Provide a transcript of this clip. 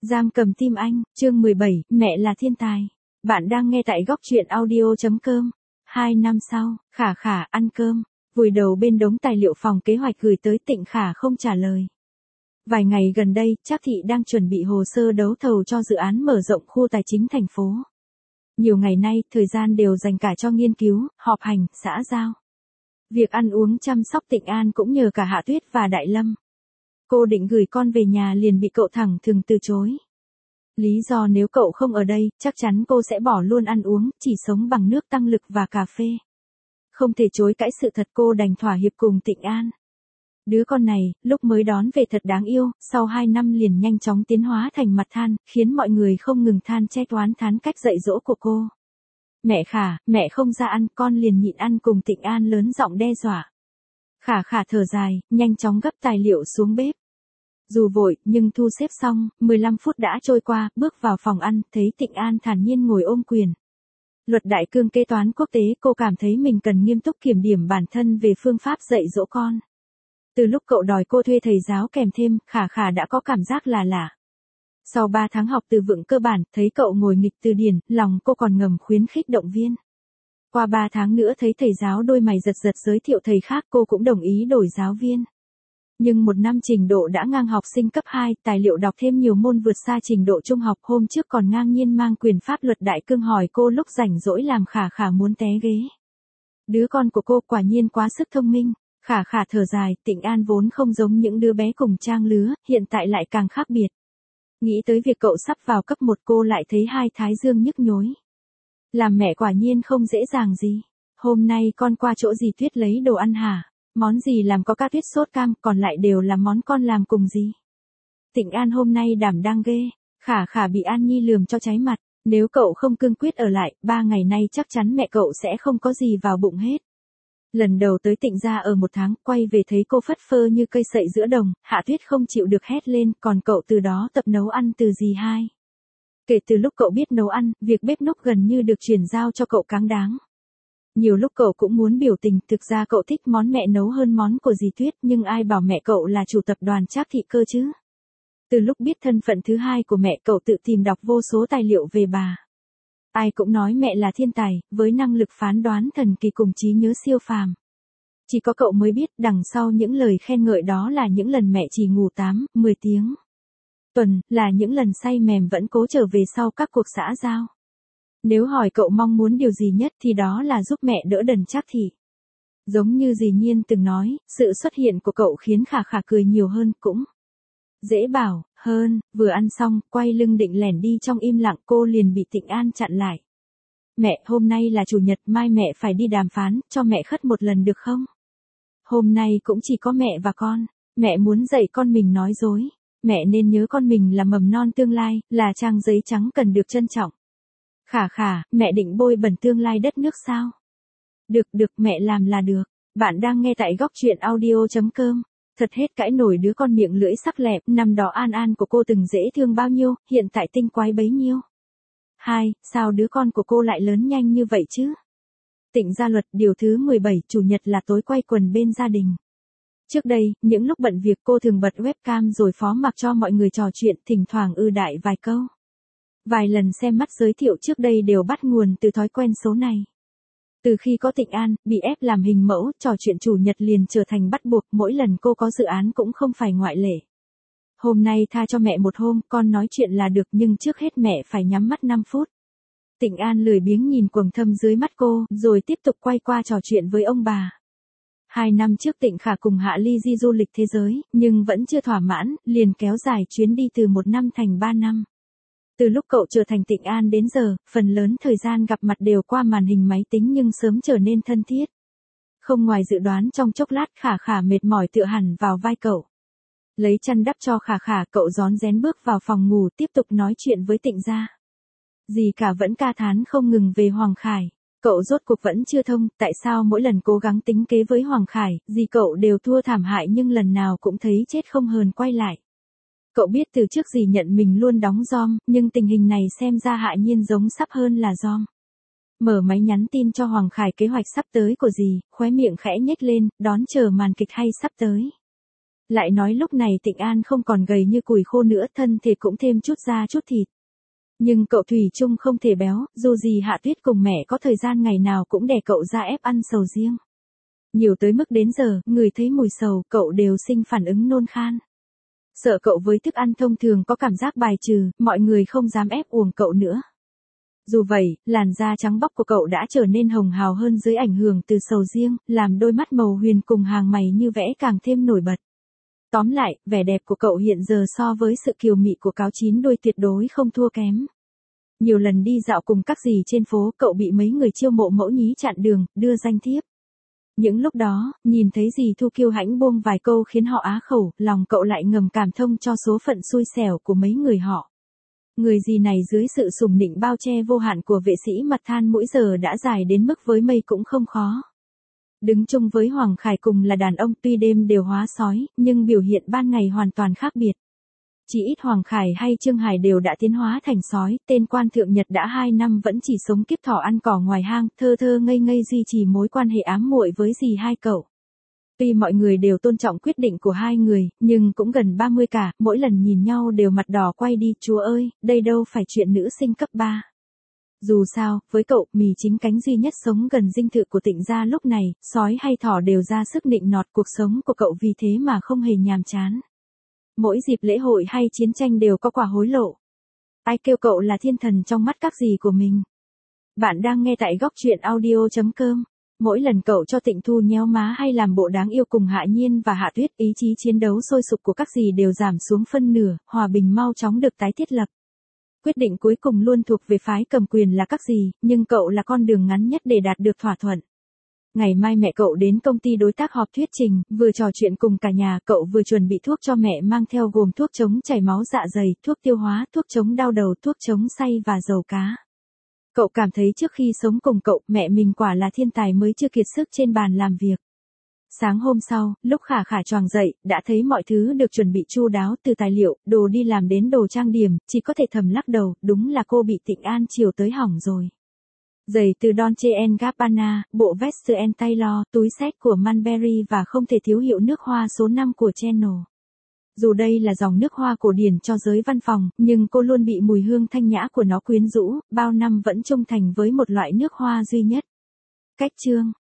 Giam cầm tim anh, chương 17, mẹ là thiên tài. Bạn đang nghe tại góc truyện audio.com. 2 năm sau, Khả Khả ăn cơm, vùi đầu bên đống tài liệu phòng kế hoạch gửi tới Tịnh Khả không trả lời. Vài ngày gần đây, Trác Thị đang chuẩn bị hồ sơ đấu thầu cho dự án mở rộng khu tài chính thành phố. Nhiều ngày nay, thời gian đều dành cả cho nghiên cứu, họp hành, xã giao. Việc ăn uống chăm sóc Tịnh An cũng nhờ cả Hạ Tuyết và Đại Lâm. Cô định gửi con về nhà liền bị cậu thẳng thừng từ chối. Lý do nếu cậu không ở đây, chắc chắn cô sẽ bỏ luôn ăn uống, chỉ sống bằng nước tăng lực và cà phê. Không thể chối cãi sự thật, cô đành thỏa hiệp cùng Tịnh An. Đứa con này, lúc mới đón về thật đáng yêu, sau 2 năm liền nhanh chóng tiến hóa thành mặt than, khiến mọi người không ngừng than che toán thán cách dạy dỗ của cô. Mẹ Khả, mẹ không ra ăn, con liền nhịn ăn cùng Tịnh An lớn giọng đe dọa. Khả Khả thở dài, nhanh chóng gấp tài liệu xuống bếp. Dù vội, nhưng thu xếp xong, 15 phút đã trôi qua, bước vào phòng ăn, thấy Tịnh An thản nhiên ngồi ôm quyền. Luật đại cương kế toán quốc tế, cô cảm thấy mình cần nghiêm túc kiểm điểm bản thân về phương pháp dạy dỗ con. Từ lúc cậu đòi cô thuê thầy giáo kèm thêm, Khả Khả đã có cảm giác là lạ. Sau 3 tháng học từ vựng cơ bản, thấy cậu ngồi nghịch từ điển, lòng cô còn ngầm khuyến khích động viên. Qua 3 tháng nữa thấy thầy giáo đôi mày giật giật giới thiệu thầy khác, cô cũng đồng ý đổi giáo viên. Nhưng 1 năm trình độ đã ngang học sinh cấp 2, tài liệu đọc thêm nhiều môn vượt xa trình độ trung học, hôm trước còn ngang nhiên mang quyền pháp luật đại cương hỏi cô lúc rảnh rỗi làm Khả Khả muốn té ghế. Đứa con của cô quả nhiên quá sức thông minh. Khả Khả thở dài, Tịnh An vốn không giống những đứa bé cùng trang lứa, hiện tại lại càng khác biệt. Nghĩ tới việc cậu sắp vào cấp 1, cô lại thấy hai thái dương nhức nhối. Làm mẹ quả nhiên không dễ dàng gì. Hôm nay con qua chỗ dì Tuyết lấy đồ ăn hả? Món gì làm có cá tuyết sốt cam, còn lại đều là món con làm cùng gì? Tịnh An hôm nay đảm đang ghê. Khả Khả bị An Nhi lườm cho cháy mặt. Nếu cậu không cương quyết ở lại, 3 ngày nay chắc chắn mẹ cậu sẽ không có gì vào bụng hết. Lần đầu tới Tịnh gia ở 1 tháng, quay về thấy cô phất phơ như cây sậy giữa đồng, Hạ Tuyết không chịu được hét lên, còn cậu từ đó tập nấu ăn từ dì hai. Kể từ lúc cậu biết nấu ăn, việc bếp núc gần như được chuyển giao cho cậu cáng đáng. Nhiều lúc cậu cũng muốn biểu tình, thực ra cậu thích món mẹ nấu hơn món của dì Tuyết, nhưng ai bảo mẹ cậu là chủ tập đoàn Trác Thị cơ chứ. Từ lúc biết thân phận thứ hai của mẹ, cậu tự tìm đọc vô số tài liệu về bà. Ai cũng nói mẹ là thiên tài, với năng lực phán đoán thần kỳ cùng trí nhớ siêu phàm. Chỉ có cậu mới biết, đằng sau những lời khen ngợi đó là những lần mẹ chỉ ngủ 8, 10 tiếng tuần, là những lần say mềm vẫn cố trở về sau các cuộc xã giao. Nếu hỏi cậu mong muốn điều gì nhất thì đó là giúp mẹ đỡ đần Trác Thị. Giống như dì Nhiên từng nói, sự xuất hiện của cậu khiến Khả Khả cười nhiều hơn, cũng dễ bảo hơn. Vừa ăn xong, quay lưng định lẻn đi trong im lặng, cô liền bị Tịnh An chặn lại. Mẹ, hôm nay là chủ nhật, mai mẹ phải đi đàm phán, cho mẹ khất một lần được không? Hôm nay cũng chỉ có mẹ và con. Mẹ muốn dạy con mình nói dối. Mẹ nên nhớ con mình là mầm non tương lai, là trang giấy trắng cần được trân trọng. Khả Khả, mẹ định bôi bẩn tương lai đất nước sao? Được, mẹ làm là được. Bạn đang nghe tại góc truyện audio.com. Thật hết cãi nổi đứa con miệng lưỡi sắc lẹm, năm đó An An của cô từng dễ thương bao nhiêu, hiện tại tinh quái bấy nhiêu. Sao đứa con của cô lại lớn nhanh như vậy chứ? Tịnh gia luật điều thứ 17, chủ nhật là tối quay quần bên gia đình. Trước đây, những lúc bận việc cô thường bật webcam rồi phó mặc cho mọi người trò chuyện, thỉnh thoảng đại vài câu. Vài lần xem mắt giới thiệu trước đây đều bắt nguồn từ thói quen số này. Từ khi có Tịnh An, bị ép làm hình mẫu, trò chuyện chủ nhật liền trở thành bắt buộc, mỗi lần cô có dự án cũng không phải ngoại lệ. Hôm nay tha cho mẹ một hôm, con nói chuyện là được, nhưng trước hết mẹ phải nhắm mắt 5 phút. Tịnh An lười biếng nhìn quầng thâm dưới mắt cô, rồi tiếp tục quay qua trò chuyện với ông bà. 2 năm trước Tịnh Khả cùng Hạ Ly di du lịch thế giới, nhưng vẫn chưa thỏa mãn, liền kéo dài chuyến đi từ 1 năm thành 3 năm. Từ lúc cậu trở thành Tịnh An đến giờ, phần lớn thời gian gặp mặt đều qua màn hình máy tính nhưng sớm trở nên thân thiết. Không ngoài dự đoán, trong chốc lát Khả Khả mệt mỏi tựa hẳn vào vai cậu. Lấy chăn đắp cho Khả Khả, cậu rón rén bước vào phòng ngủ tiếp tục nói chuyện với Tịnh gia. Dì cả vẫn ca thán không ngừng về Hoàng Khải. Cậu rốt cuộc vẫn chưa thông, tại sao mỗi lần cố gắng tính kế với Hoàng Khải, dì cậu đều thua thảm hại nhưng lần nào cũng thấy chết không hờn quay lại. Cậu biết từ trước dì nhận mình luôn đóng giom, nhưng tình hình này xem ra Hạ Nhiên giống sắp hơn là giom. Mở máy nhắn tin cho Hoàng Khải kế hoạch sắp tới của dì, khóe miệng khẽ nhếch lên, đón chờ màn kịch hay sắp tới. Lại nói lúc này Tịnh An không còn gầy như củi khô nữa, thân thể cũng thêm chút da chút thịt. Nhưng cậu thủy chung không thể béo, dù gì Hạ Tuyết cùng mẹ có thời gian ngày nào cũng đè cậu ra ép ăn sầu riêng. Nhiều tới mức đến giờ, người thấy mùi sầu, cậu đều sinh phản ứng nôn khan. Sợ cậu với thức ăn thông thường có cảm giác bài trừ, mọi người không dám ép uổng cậu nữa. Dù vậy, làn da trắng bóc của cậu đã trở nên hồng hào hơn dưới ảnh hưởng từ sầu riêng, làm đôi mắt màu huyền cùng hàng mày như vẽ càng thêm nổi bật. Tóm lại, vẻ đẹp của cậu hiện giờ so với sự kiều mị của cáo chín đuôi tuyệt đối không thua kém. Nhiều lần đi dạo cùng các dì trên phố, cậu bị mấy người chiêu mộ mẫu nhí chặn đường, đưa danh thiếp. Những lúc đó, nhìn thấy dì Thu kiêu hãnh buông vài câu khiến họ á khẩu, lòng cậu lại ngầm cảm thông cho số phận xui xẻo của mấy người họ. Người dì này dưới sự sủng nịnh bao che vô hạn của vệ sĩ mặt than mỗi giờ đã dài đến mức với mây cũng không khó. Đứng chung với Hoàng Khải cùng là đàn ông, tuy đêm đều hóa sói, nhưng biểu hiện ban ngày hoàn toàn khác biệt. Chỉ ít Hoàng Khải hay Trương Hải đều đã tiến hóa thành sói, tên quan thượng Nhật đã 2 năm vẫn chỉ sống kiếp thỏ ăn cỏ ngoài hang, thơ thơ ngây ngây duy trì mối quan hệ ám muội với dì hai cậu. Tuy mọi người đều tôn trọng quyết định của hai người, nhưng cũng gần 30 cả, mỗi lần nhìn nhau đều mặt đỏ quay đi, chúa ơi, đây đâu phải chuyện nữ sinh cấp 3. Dù sao, với cậu, mì chính cánh duy nhất sống gần dinh thự của Tịnh gia lúc này, sói hay thỏ đều ra sức nịnh nọt, cuộc sống của cậu vì thế mà không hề nhàm chán. Mỗi dịp lễ hội hay chiến tranh đều có quả hối lộ. Ai kêu cậu là thiên thần trong mắt các dì của mình. Bạn đang nghe tại góc truyện audio.com. Mỗi lần cậu cho Tịnh Thu nhéo má hay làm bộ đáng yêu cùng Hạ Nhiên và Hạ Tuyết, ý chí chiến đấu sôi sục của các dì đều giảm xuống phân nửa, hòa bình mau chóng được tái thiết lập. Quyết định cuối cùng luôn thuộc về phái cầm quyền là các dì, nhưng cậu là con đường ngắn nhất để đạt được thỏa thuận. Ngày mai mẹ cậu đến công ty đối tác họp thuyết trình, vừa trò chuyện cùng cả nhà, cậu vừa chuẩn bị thuốc cho mẹ mang theo gồm thuốc chống chảy máu dạ dày, thuốc tiêu hóa, thuốc chống đau đầu, thuốc chống say và dầu cá. Cậu cảm thấy trước khi sống cùng cậu, mẹ mình quả là thiên tài mới chưa kiệt sức trên bàn làm việc. Sáng hôm sau, lúc Khả Khả choàng dậy, đã thấy mọi thứ được chuẩn bị chu đáo, từ tài liệu, đồ đi làm đến đồ trang điểm, chỉ có thể thầm lắc đầu, đúng là cô bị Tịnh An chiều tới hỏng rồi. Giày từ Dolce & Gabbana, bộ vest Taylor, túi xách của Mulberry và không thể thiếu hiệu nước hoa số 5 của Chanel. Dù đây là dòng nước hoa cổ điển cho giới văn phòng, nhưng cô luôn bị mùi hương thanh nhã của nó quyến rũ, bao năm vẫn trung thành với một loại nước hoa duy nhất. Cách chương